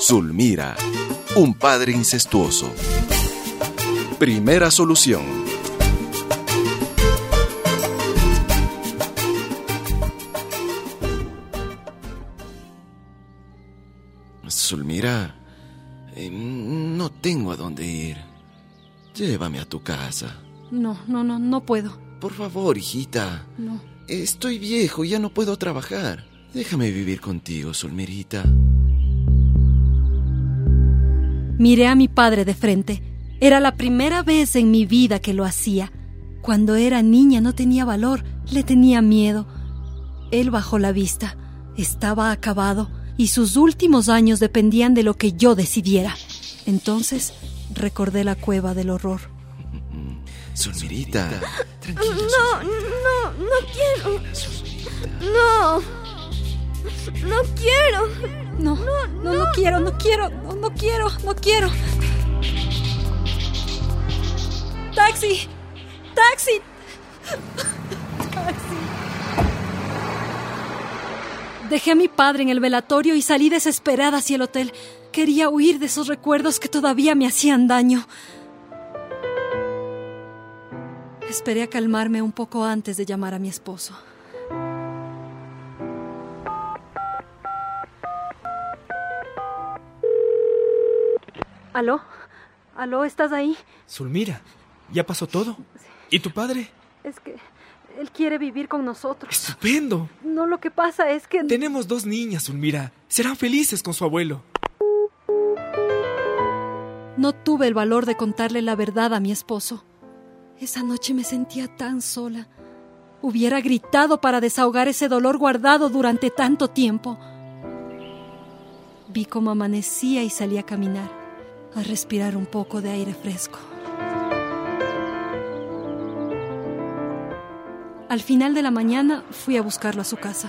Zulmira, un padre incestuoso. Primera solución. Zulmira, no tengo a dónde ir. Llévame a tu casa. No puedo. Por favor, hijita. No. Estoy viejo y ya no puedo trabajar. Déjame vivir contigo, Zulmirita. Miré a mi padre de frente. Era la primera vez en mi vida que lo hacía. Cuando era niña no tenía valor, le tenía miedo. Él bajó la vista. Estaba acabado y sus últimos años dependían de lo que yo decidiera. Entonces recordé la cueva del horror. Zulmirita, tranquila. No quiero. No quiero. No quiero. ¡Taxi! Dejé a mi padre en el velatorio y salí desesperada hacia el hotel. Quería huir de esos recuerdos que todavía me hacían daño. Esperé a calmarme un poco antes de llamar a mi esposo. ¿Aló? ¿Estás ahí? Zulmira, ¿ya pasó todo? ¿Y tu padre? Es que él quiere vivir con nosotros. ¡Estupendo! No, lo que pasa es que... Tenemos 2 niñas, Zulmira. Serán felices con su abuelo. No tuve el valor de contarle la verdad a mi esposo. Esa noche me sentía tan sola. Hubiera gritado para desahogar ese dolor guardado durante tanto tiempo. Vi cómo amanecía y salí a caminar, a respirar un poco de aire fresco. Al final de la mañana fui a buscarlo a su casa.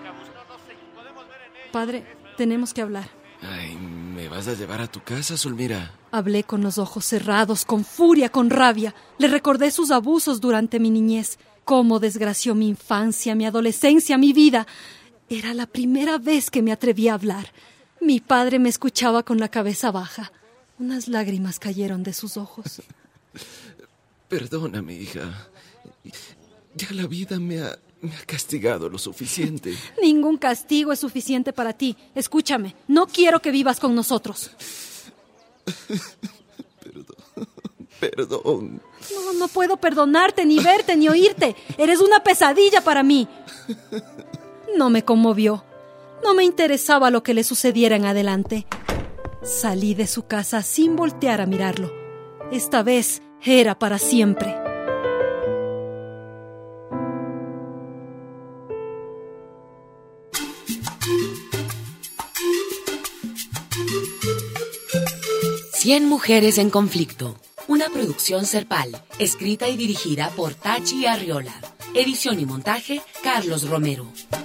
Padre, tenemos que hablar. Ay, ¿me vas a llevar a tu casa, Zulmira? Hablé con los ojos cerrados, con furia, con rabia. Le recordé sus abusos durante mi niñez, cómo desgració mi infancia, mi adolescencia, mi vida. Era la primera vez que me atreví a hablar. Mi padre me escuchaba con la cabeza baja. Unas lágrimas cayeron de sus ojos. Perdóname, hija. Ya la vida me ha castigado lo suficiente. Ningún castigo es suficiente para ti. Escúchame, no quiero que vivas con nosotros. Perdón. No puedo perdonarte, ni verte, ni oírte. Eres una pesadilla para mí. No me conmovió. No me interesaba lo que le sucediera en adelante. Salí de su casa sin voltear a mirarlo. Esta vez era para siempre. Cien mujeres en conflicto. Una producción Serpal, escrita y dirigida por Tachi Arriola. Edición y montaje, Carlos Romero.